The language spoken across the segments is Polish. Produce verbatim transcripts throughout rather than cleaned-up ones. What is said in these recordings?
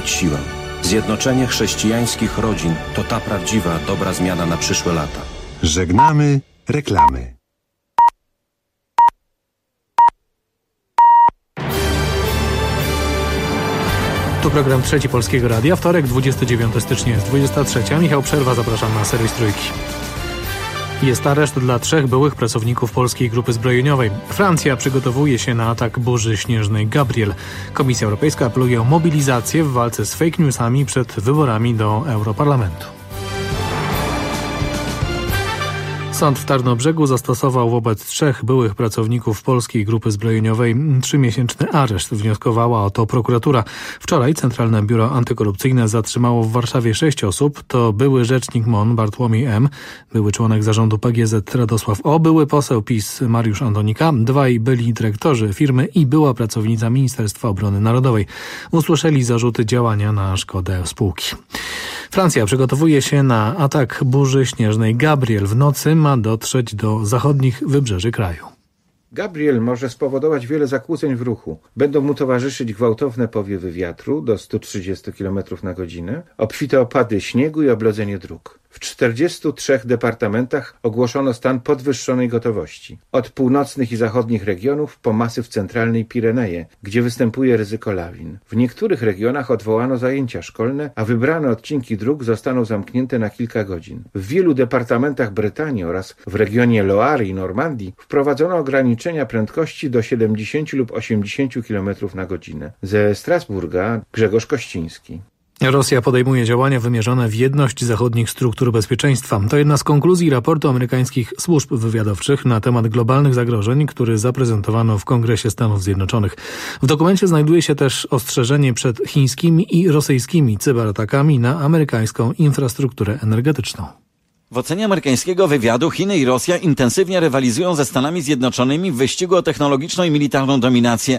odnowić siłę. Zjednoczenie chrześcijańskich rodzin to ta prawdziwa, dobra zmiana na przyszłe lata. Żegnamy reklamy. Tu program Trzeci Polskiego Radia. Wtorek, dwudziestego dziewiątego stycznia jest dwudziesta trzecia. Michał Przerwa, zapraszam na serwis Trójki. Jest areszt dla trzech byłych pracowników polskiej grupy zbrojeniowej. Francja przygotowuje się na atak burzy śnieżnej Gabriel. Komisja Europejska apeluje o mobilizację w walce z fake newsami przed wyborami do Europarlamentu. Sąd w Tarnobrzegu zastosował wobec trzech byłych pracowników polskiej grupy zbrojeniowej trzymiesięczny areszt. Wnioskowała o to prokuratura. Wczoraj Centralne Biuro Antykorupcyjne zatrzymało w Warszawie sześć osób. To były rzecznik M O N Bartłomiej M., były członek zarządu P G Z Radosław O., były poseł PiS Mariusz Antonika, dwaj byli dyrektorzy firmy i była pracownica Ministerstwa Obrony Narodowej. Usłyszeli zarzuty działania na szkodę spółki. Francja przygotowuje się na atak burzy śnieżnej Gabriel. W nocy ma dotrzeć do zachodnich wybrzeży kraju. Gabriel może spowodować wiele zakłóceń w ruchu. Będą mu towarzyszyć gwałtowne powiewy wiatru do stu trzydziestu kilometrów na godzinę, obfite opady śniegu i oblodzenie dróg. W czterdziestu trzech departamentach ogłoszono stan podwyższonej gotowości. Od północnych i zachodnich regionów po masyw centralnej Pireneje, gdzie występuje ryzyko lawin. W niektórych regionach odwołano zajęcia szkolne, a wybrane odcinki dróg zostaną zamknięte na kilka godzin. W wielu departamentach Brytanii oraz w regionie Loary i Normandii wprowadzono ograniczenia prędkości do siedemdziesięciu lub osiemdziesięciu kilometrów na godzinę. Ze Strasburga Grzegorz Kościński. Rosja podejmuje działania wymierzone w jedność zachodnich struktur bezpieczeństwa. To jedna z konkluzji raportu amerykańskich służb wywiadowczych na temat globalnych zagrożeń, który zaprezentowano w Kongresie Stanów Zjednoczonych. W dokumencie znajduje się też ostrzeżenie przed chińskimi i rosyjskimi cyberatakami na amerykańską infrastrukturę energetyczną. W ocenie amerykańskiego wywiadu Chiny i Rosja intensywnie rywalizują ze Stanami Zjednoczonymi w wyścigu o technologiczną i militarną dominację.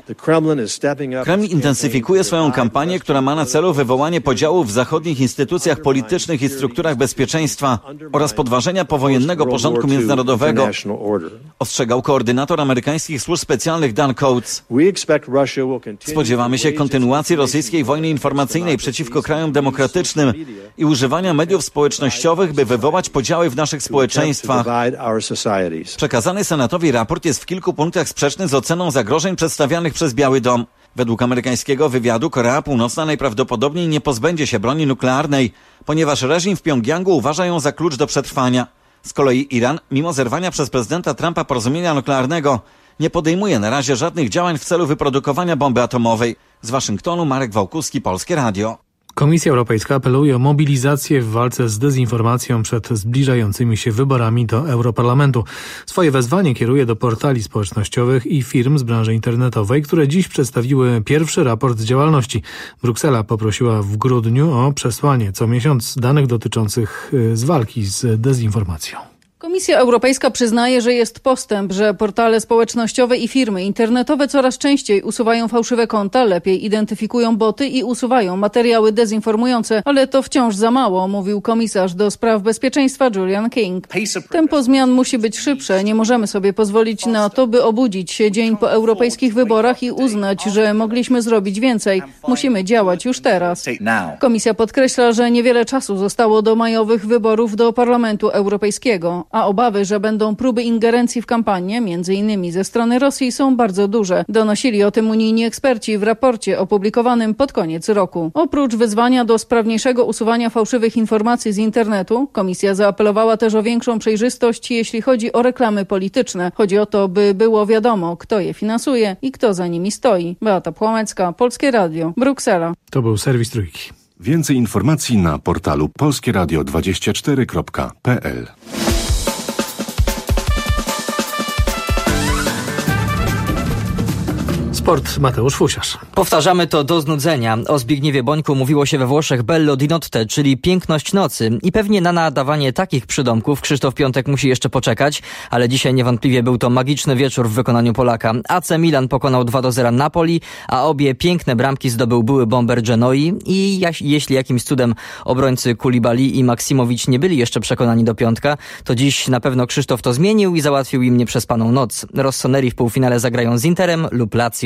Kreml intensyfikuje swoją kampanię, która ma na celu wywołanie podziałów w zachodnich instytucjach politycznych i strukturach bezpieczeństwa oraz podważenia powojennego porządku międzynarodowego, ostrzegał koordynator amerykańskich służb specjalnych Dan Coats. Spodziewamy się kontynuacji rosyjskiej wojny informacyjnej przeciwko krajom demokratycznym i używania mediów społecznościowych, by wywołać podziały w naszych społeczeństwach. Przekazany Senatowi raport jest w kilku punktach sprzeczny z oceną zagrożeń przedstawianych przez Biały Dom. Według amerykańskiego wywiadu Korea Północna najprawdopodobniej nie pozbędzie się broni nuklearnej, ponieważ reżim w Pjongjangu uważa ją za klucz do przetrwania. Z kolei Iran, mimo zerwania przez prezydenta Trumpa porozumienia nuklearnego, nie podejmuje na razie żadnych działań w celu wyprodukowania bomby atomowej. Z Waszyngtonu Marek Wałkuski, Polskie Radio. Komisja Europejska apeluje o mobilizację w walce z dezinformacją przed zbliżającymi się wyborami do Europarlamentu. Swoje wezwanie kieruje do portali społecznościowych i firm z branży internetowej, które dziś przedstawiły pierwszy raport działalności. Bruksela poprosiła w grudniu o przesłanie co miesiąc danych dotyczących z walki z dezinformacją. Komisja Europejska przyznaje, że jest postęp, że portale społecznościowe i firmy internetowe coraz częściej usuwają fałszywe konta, lepiej identyfikują boty i usuwają materiały dezinformujące, ale to wciąż za mało, mówił komisarz do spraw bezpieczeństwa Julian King. Tempo zmian musi być szybsze, nie możemy sobie pozwolić na to, by obudzić się dzień po europejskich wyborach i uznać, że mogliśmy zrobić więcej. Musimy działać już teraz. Komisja podkreśla, że niewiele czasu zostało do majowych wyborów do Parlamentu Europejskiego, a obawy, że będą próby ingerencji w kampanię, między innymi ze strony Rosji, są bardzo duże. Donosili o tym unijni eksperci w raporcie opublikowanym pod koniec roku. Oprócz wezwania do sprawniejszego usuwania fałszywych informacji z internetu, komisja zaapelowała też o większą przejrzystość, jeśli chodzi o reklamy polityczne. Chodzi o to, by było wiadomo, kto je finansuje i kto za nimi stoi. Beata Płomecka, Polskie Radio, Bruksela. To był serwis Trójki. Więcej informacji na portalu polskieradio dwadzieścia cztery kropka p l. Sport, Mateusz Fusiarz. Powtarzamy to do znudzenia. O Zbigniewie Bońku mówiło się we Włoszech bello di notte, czyli piękność nocy. I pewnie na nadawanie takich przydomków Krzysztof Piątek musi jeszcze poczekać, ale dzisiaj niewątpliwie był to magiczny wieczór w wykonaniu Polaka. A C Milan pokonał dwa do zera Napoli, a obie piękne bramki zdobył były bomber Genoi i jeśli jakimś cudem obrońcy Koulibaly i Maksimowicz nie byli jeszcze przekonani do piątka, to dziś na pewno Krzysztof to zmienił i załatwił im nieprzespaną noc. Rossoneri w półfinale zagrają z Interem lub Lazio.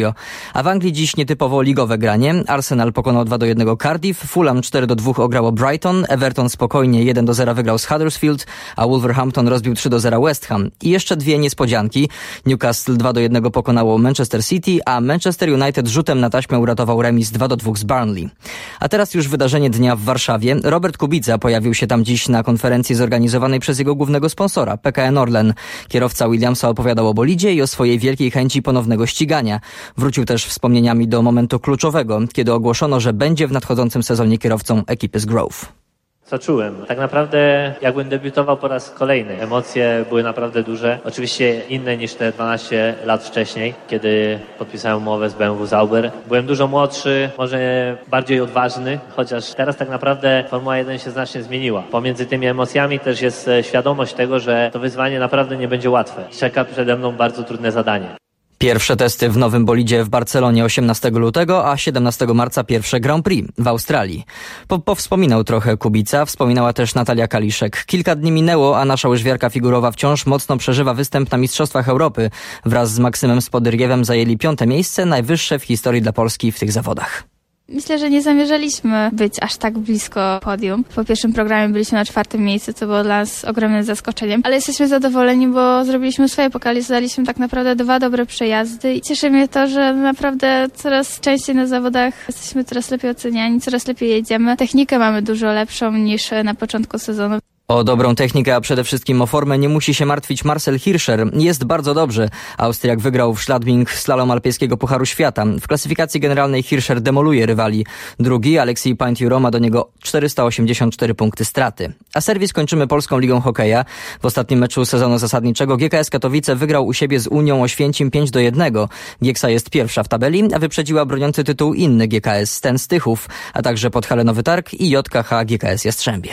Radio. A w Anglii dziś nietypowo ligowe granie. Arsenal pokonał dwa do jednego Cardiff, Fulham cztery do dwóch ograło Brighton, Everton spokojnie jeden do zera wygrał z Huddersfield, a Wolverhampton rozbił trzy do zera West Ham. I jeszcze dwie niespodzianki. Newcastle dwa do jednego pokonało Manchester City, a Manchester United rzutem na taśmę uratował remis dwa do dwóch z Burnley. A teraz już wydarzenie dnia w Warszawie. Robert Kubica pojawił się tam dziś na konferencji zorganizowanej przez jego głównego sponsora, P K N Orlen. Kierowca Williamsa opowiadał o bolidzie i o swojej wielkiej chęci ponownego ścigania. Wrócił też wspomnieniami do momentu kluczowego, kiedy ogłoszono, że będzie w nadchodzącym sezonie kierowcą ekipy z Grove. Co czułem? Tak naprawdę jakbym debiutował po raz kolejny. Emocje były naprawdę duże. Oczywiście inne niż te dwanaście lat wcześniej, kiedy podpisałem umowę z B M W Sauber. Byłem dużo młodszy, może bardziej odważny, chociaż teraz tak naprawdę Formuła jeden się znacznie zmieniła. Pomiędzy tymi emocjami też jest świadomość tego, że to wyzwanie naprawdę nie będzie łatwe. Czeka przede mną bardzo trudne zadanie. Pierwsze testy w nowym bolidzie w Barcelonie osiemnastego lutego, a siedemnastego marca pierwsze Grand Prix w Australii. Po, powspominał trochę Kubica, wspominała też Natalia Kaliszek. Kilka dni minęło, a nasza łyżwiarka figurowa wciąż mocno przeżywa występ na Mistrzostwach Europy. Wraz z Maksymem Spodyrgiewem zajęli piąte miejsce, najwyższe w historii dla Polski w tych zawodach. Myślę, że nie zamierzaliśmy być aż tak blisko podium. Po pierwszym programie byliśmy na czwartym miejscu, co było dla nas ogromnym zaskoczeniem. Ale jesteśmy zadowoleni, bo zrobiliśmy swoje, pokazaliśmy tak naprawdę dwa dobre przejazdy i cieszy mnie to, że naprawdę coraz częściej na zawodach jesteśmy coraz lepiej oceniani, coraz lepiej jedziemy. Technikę mamy dużo lepszą niż na początku sezonu. O dobrą technikę, a przede wszystkim o formę nie musi się martwić Marcel Hirscher. Jest bardzo dobrze. Austriak wygrał w Schladming slalom alpejskiego Pucharu Świata. W klasyfikacji generalnej Hirscher demoluje rywali. Drugi, Aleksiej Pinturo, ma do niego czterysta osiemdziesiąt cztery punkty straty. A serwis kończymy Polską Ligą Hokeja. W ostatnim meczu sezonu zasadniczego G K S Katowice wygrał u siebie z Unią Oświęcim pięć do jednego. Gieksa jest pierwsza w tabeli, a wyprzedziła broniący tytuł inny G K S Sten Stychów, a także Podhale Nowy Targ i J K H G K S Jastrzębie.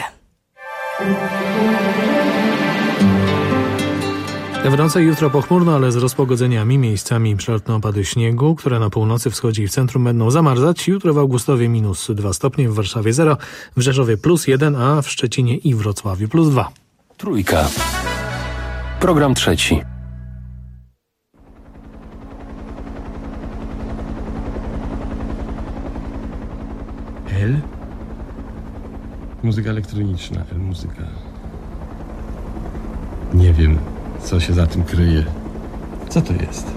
W nocy jutro pochmurno, ale z rozpogodzeniami, miejscami przelotne opady śniegu, które na północy, wschodzie i w centrum będą zamarzać. Jutro w Augustowie minus dwa stopnie, w Warszawie zero, w Rzeszowie plus jeden, a w Szczecinie i Wrocławiu plus dwa. Trójka. Program trzeci. L? Muzyka elektroniczna, L muzyka. Nie wiem, co się za tym kryje. Co to jest?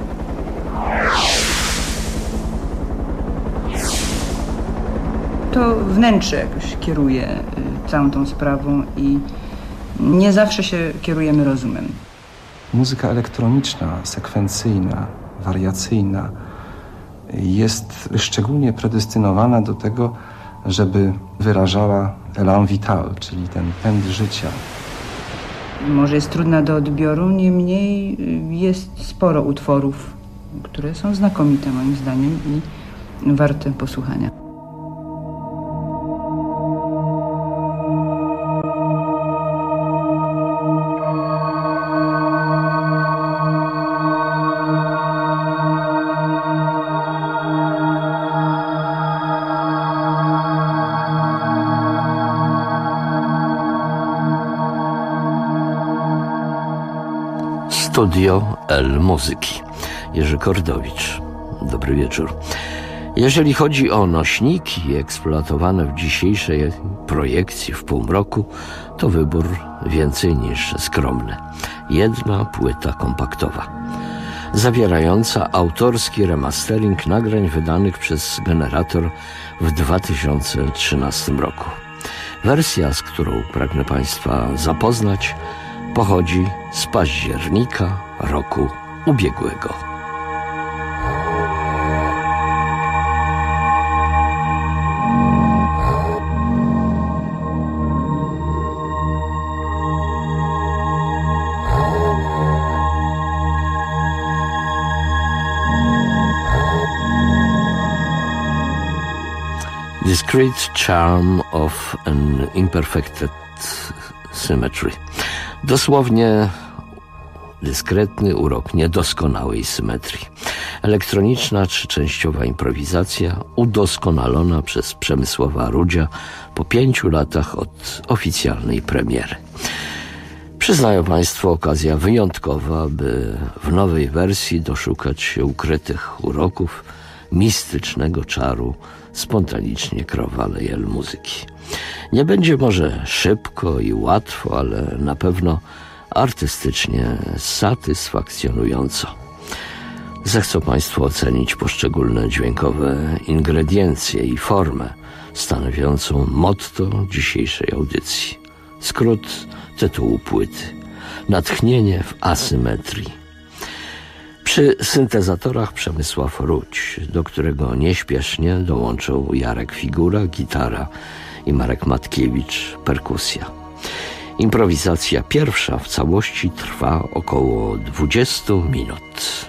To wnętrze jakoś kieruje całą tą sprawą i nie zawsze się kierujemy rozumem. Muzyka elektroniczna, sekwencyjna, wariacyjna jest szczególnie predestynowana do tego, żeby wyrażała élan vital, czyli ten pęd życia. Może jest trudna do odbioru, niemniej jest sporo utworów, które są znakomite moim zdaniem i warte posłuchania. Studio L Muzyki. Jerzy Kordowicz. Dobry wieczór. Jeżeli chodzi o nośniki eksploatowane w dzisiejszej projekcji w półmroku, to wybór więcej niż skromny. Jedna płyta kompaktowa, zawierająca autorski remastering nagrań wydanych przez Generator w dwa tysiące trzynastym roku. Wersja, z którą pragnę Państwa zapoznać, pochodzi z października roku ubiegłego. Discrete charm of an imperfected symmetry. Dosłownie dyskretny urok niedoskonałej symetrii. Elektroniczna trzyczęściowa improwizacja udoskonalona przez Przemysława Rudzia po pięciu latach od oficjalnej premiery. Przyznają Państwo, okazja wyjątkowa, by w nowej wersji doszukać się ukrytych uroków, mistycznego czaru spontanicznie krowalej muzyki. Nie będzie może szybko i łatwo, ale na pewno artystycznie satysfakcjonująco. Zechcą Państwo ocenić poszczególne dźwiękowe ingrediencje i formę stanowiącą motto dzisiejszej audycji. Skrót tytułu płyty. Natchnienie w asymetrii. Przy syntezatorach Przemysław Ruć, do którego nieśpiesznie dołączył Jarek Figura, gitara i Marek Matkiewicz, perkusja. Improwizacja pierwsza w całości trwa około dwadzieścia minut.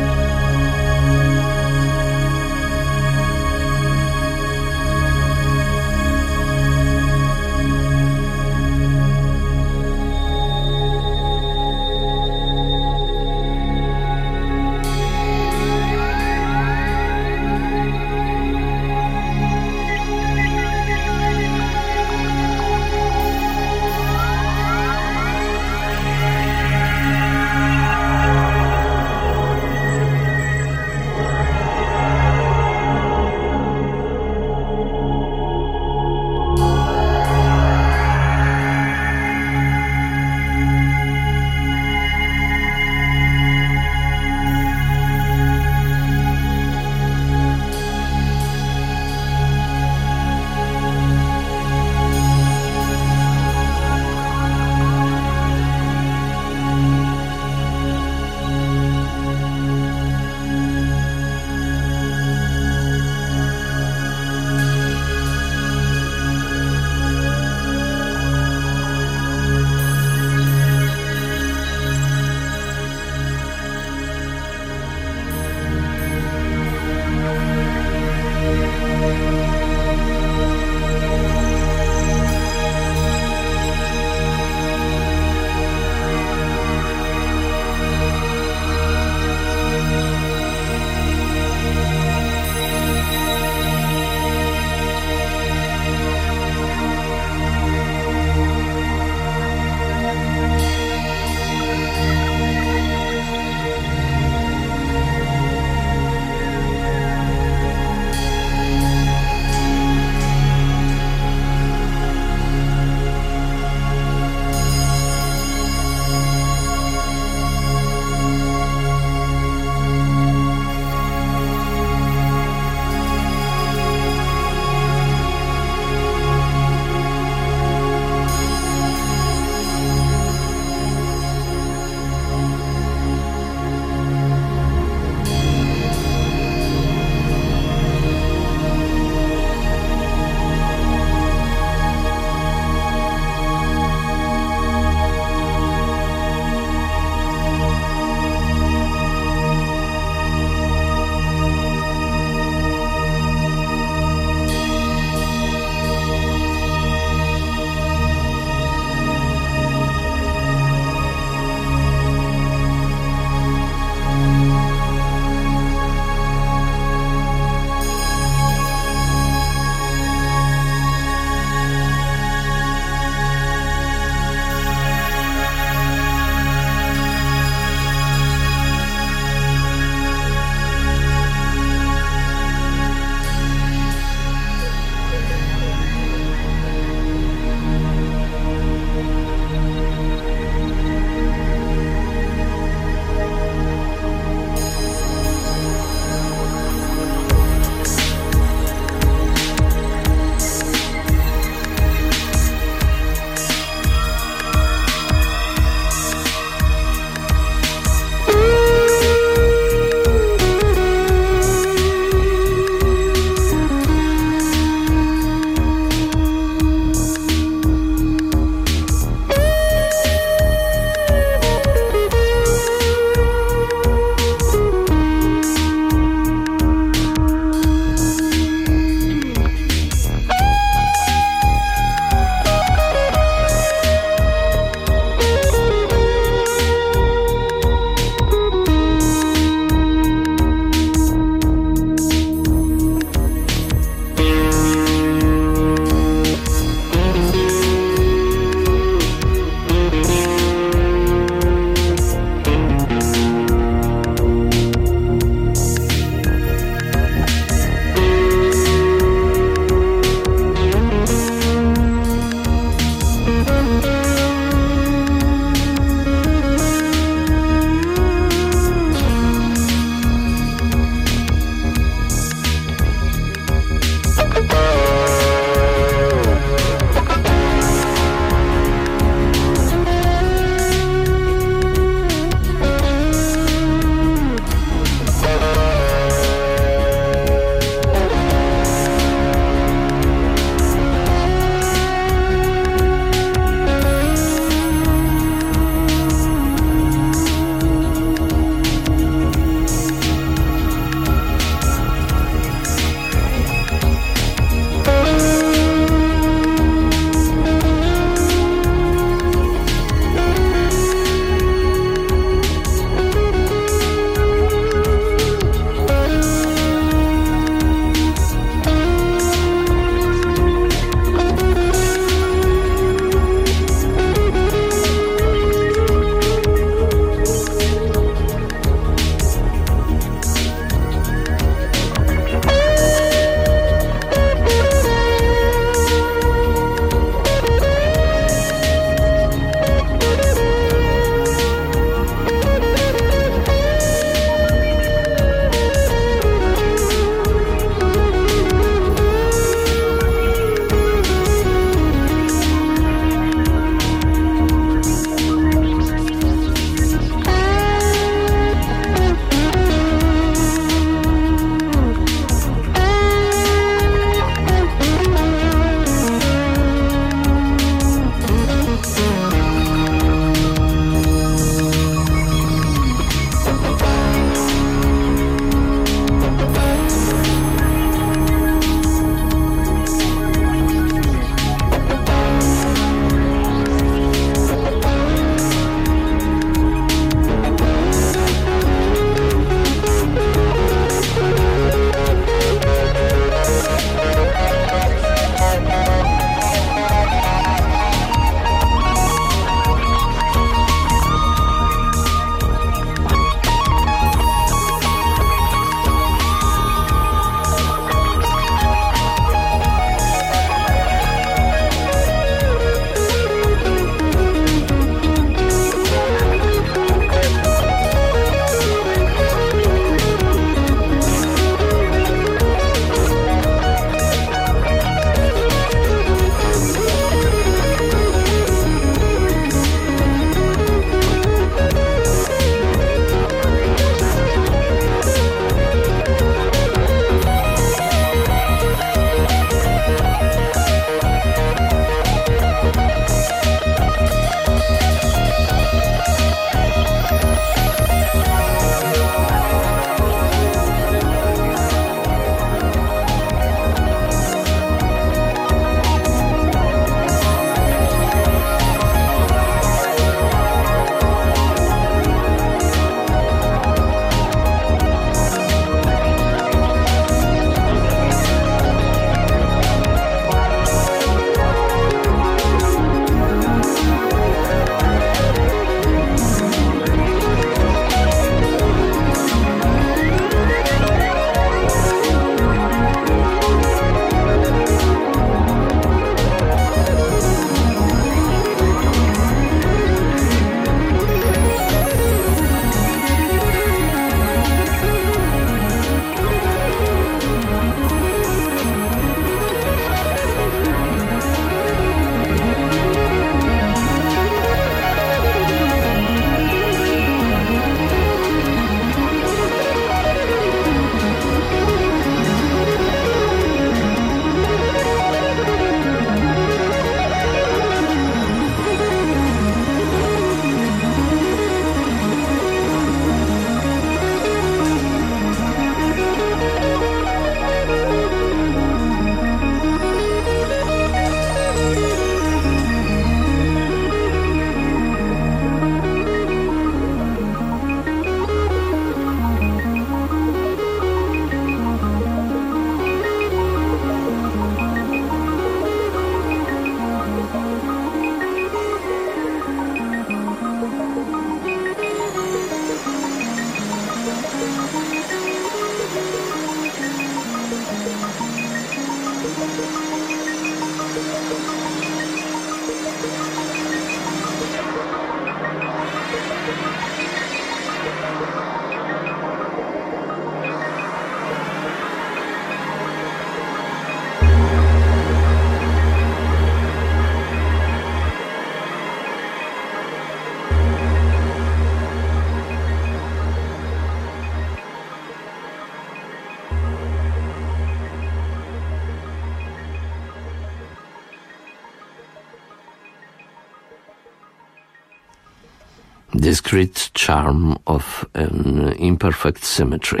Discrete Charm of an Imperfect Symmetry.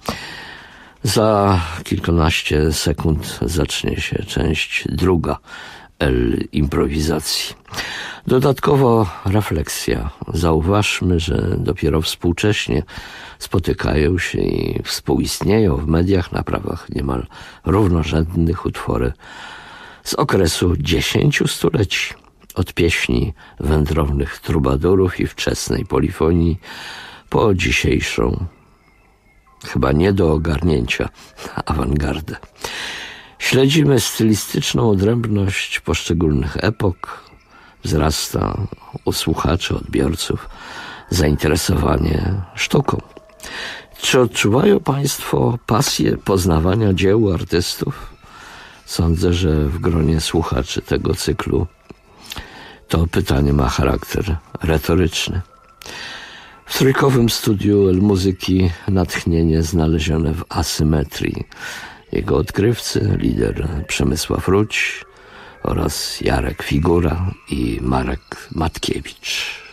Za kilkanaście sekund zacznie się część druga L improwizacji. Dodatkowo refleksja. Zauważmy, że dopiero współcześnie spotykają się i współistnieją w mediach na prawach niemal równorzędnych utwory z okresu dziesięciu stuleci. Od pieśni wędrownych trubadurów i wczesnej polifonii po dzisiejszą, chyba nie do ogarnięcia, awangardę. Śledzimy stylistyczną odrębność poszczególnych epok. Wzrasta u słuchaczy, odbiorców zainteresowanie sztuką. Czy odczuwają Państwo pasję poznawania dzieł artystów? Sądzę, że w gronie słuchaczy tego cyklu to pytanie ma charakter retoryczny. W trójkowym studiu El Muzyki natchnienie znalezione w asymetrii. Jego odkrywcy, lider Przemysław Ruć oraz Jarek Figura i Marek Matkiewicz.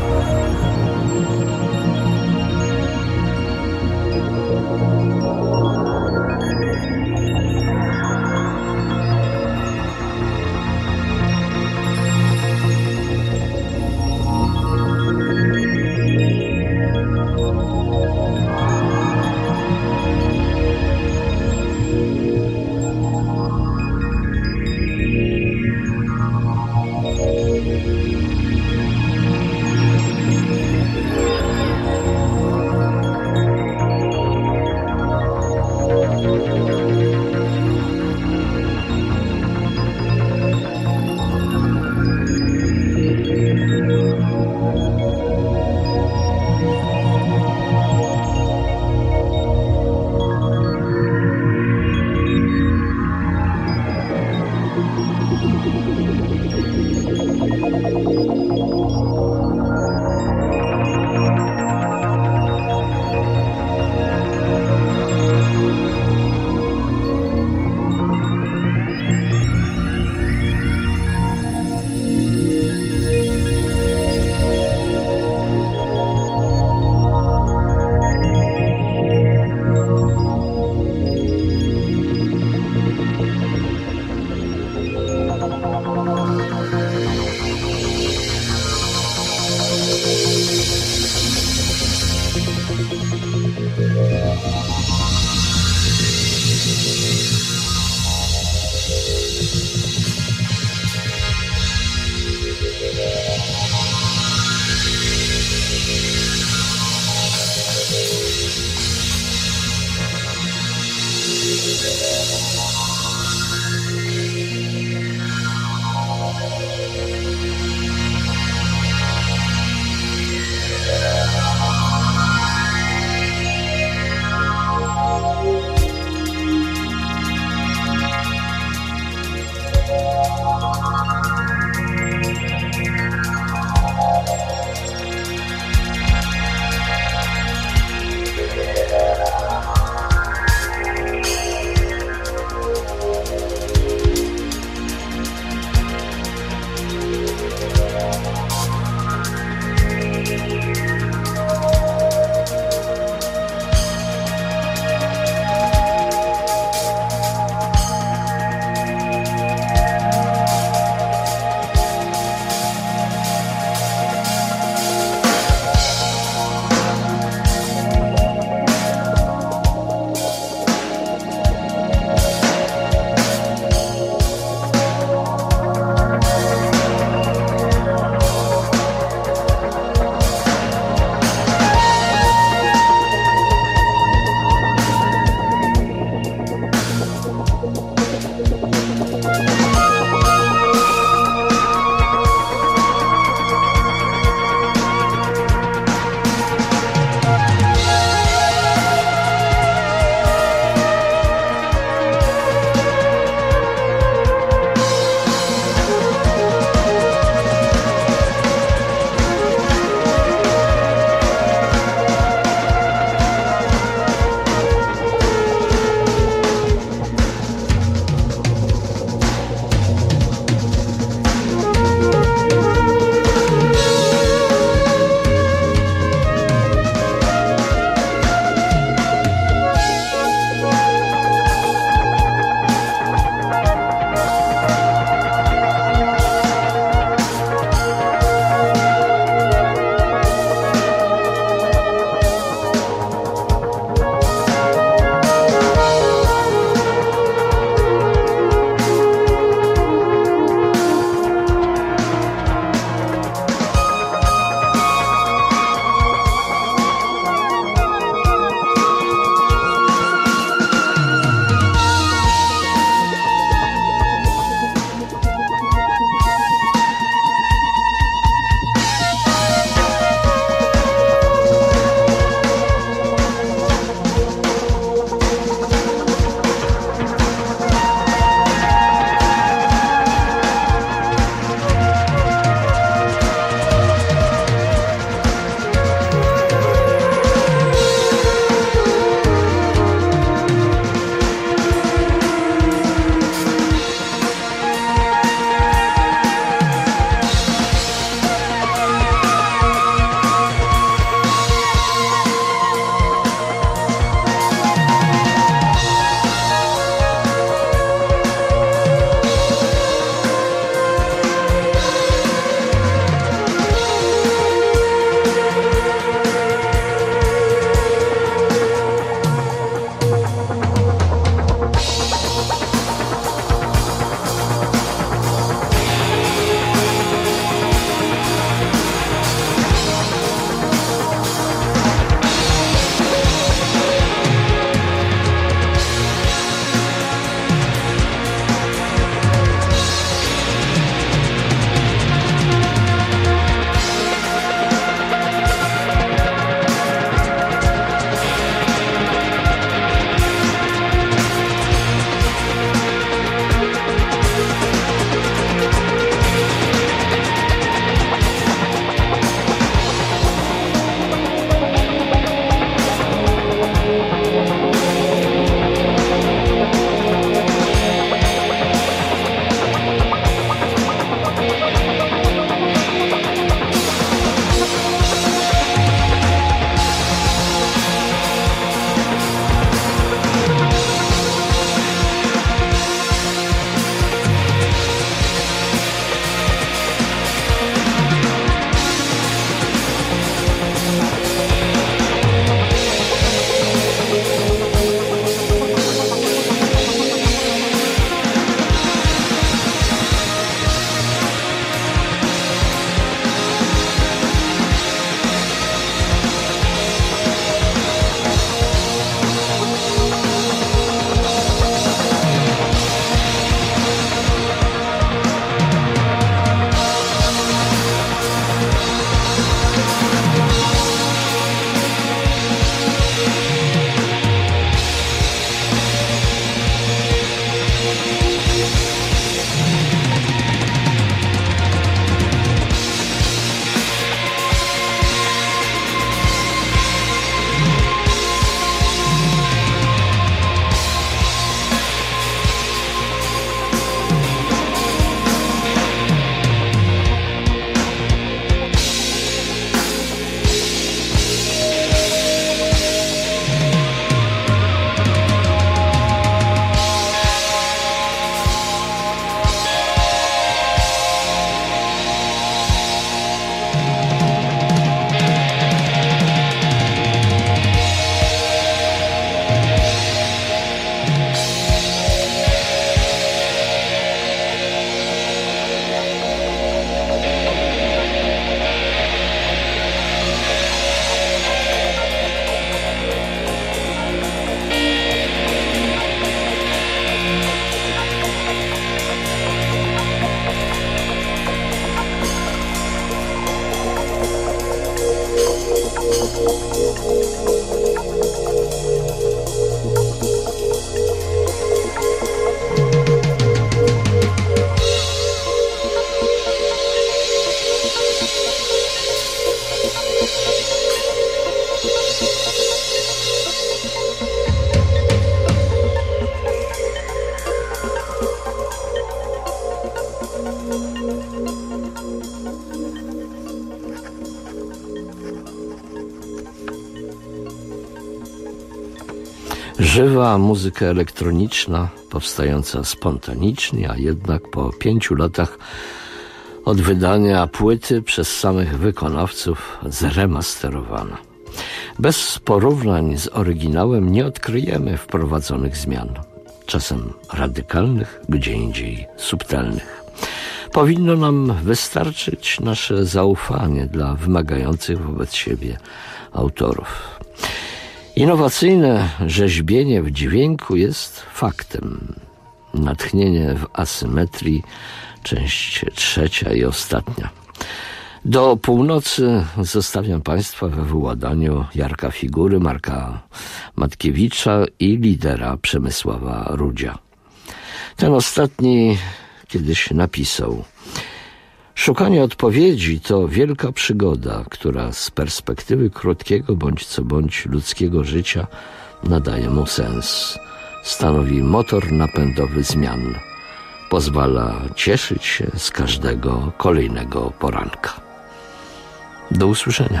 Żywa muzyka elektroniczna, powstająca spontanicznie, a jednak po pięciu latach od wydania płyty przez samych wykonawców zremasterowana. Bez porównań z oryginałem nie odkryjemy wprowadzonych zmian, czasem radykalnych, gdzie indziej subtelnych. Powinno nam wystarczyć nasze zaufanie dla wymagających wobec siebie autorów. Innowacyjne rzeźbienie w dźwięku jest faktem. Natchnienie w asymetrii, część trzecia i ostatnia. Do północy zostawiam Państwa we władaniu Jarka Figury, Marka Matkiewicza i lidera Przemysława Rudzia. Ten ostatni kiedyś napisał: szukanie odpowiedzi to wielka przygoda, która z perspektywy krótkiego bądź co bądź ludzkiego życia nadaje mu sens. Stanowi motor napędowy zmian. Pozwala cieszyć się z każdego kolejnego poranka. Do usłyszenia.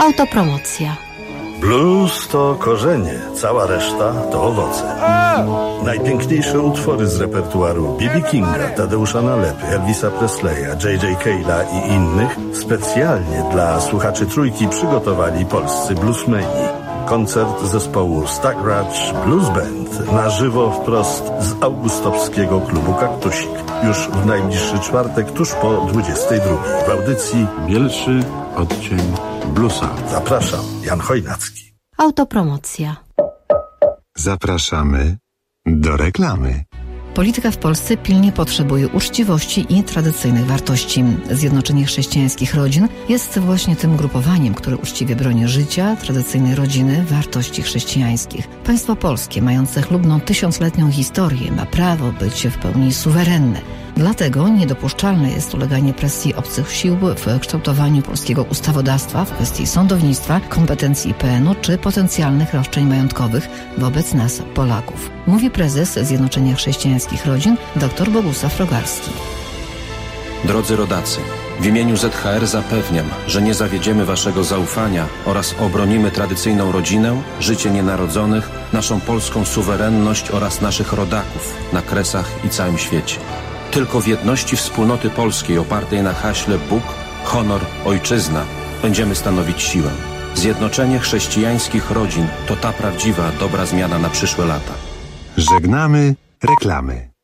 Autopromocja. Blues to korzenie, cała reszta to owoce. Najpiękniejsze utwory z repertuaru B B Kinga, Tadeusza Nalepy, Elvisa Presleya, J J Cale'a i innych specjalnie dla słuchaczy Trójki przygotowali polscy bluesmeni. Koncert zespołu Stackratch Blues Band na żywo wprost z augustowskiego klubu Kaktusik. Już w najbliższy czwartek, tuż po dwudziestej drugiej w audycji Bielszy odcień bluesa. Zapraszam, Jan Chojnacki. Autopromocja. Zapraszamy do reklamy. Polityka w Polsce pilnie potrzebuje uczciwości i tradycyjnych wartości. Zjednoczenie Chrześcijańskich Rodzin jest właśnie tym ugrupowaniem, które uczciwie broni życia, tradycyjnej rodziny, wartości chrześcijańskich. Państwo polskie, mające chlubną tysiącletnią historię, ma prawo być w pełni suwerenne. Dlatego niedopuszczalne jest uleganie presji obcych sił w kształtowaniu polskiego ustawodawstwa w kwestii sądownictwa, kompetencji I P N u czy potencjalnych roszczeń majątkowych wobec nas, Polaków. Mówi prezes Zjednoczenia Chrześcijańskich Rodzin dr Bogusław Rogarski. Drodzy rodacy, w imieniu Z H R zapewniam, że nie zawiedziemy waszego zaufania oraz obronimy tradycyjną rodzinę, życie nienarodzonych, naszą polską suwerenność oraz naszych rodaków na Kresach i całym świecie. Tylko w jedności wspólnoty polskiej opartej na haśle Bóg, honor, ojczyzna będziemy stanowić siłę. Zjednoczenie chrześcijańskich rodzin to ta prawdziwa, dobra zmiana na przyszłe lata. Żegnamy reklamy.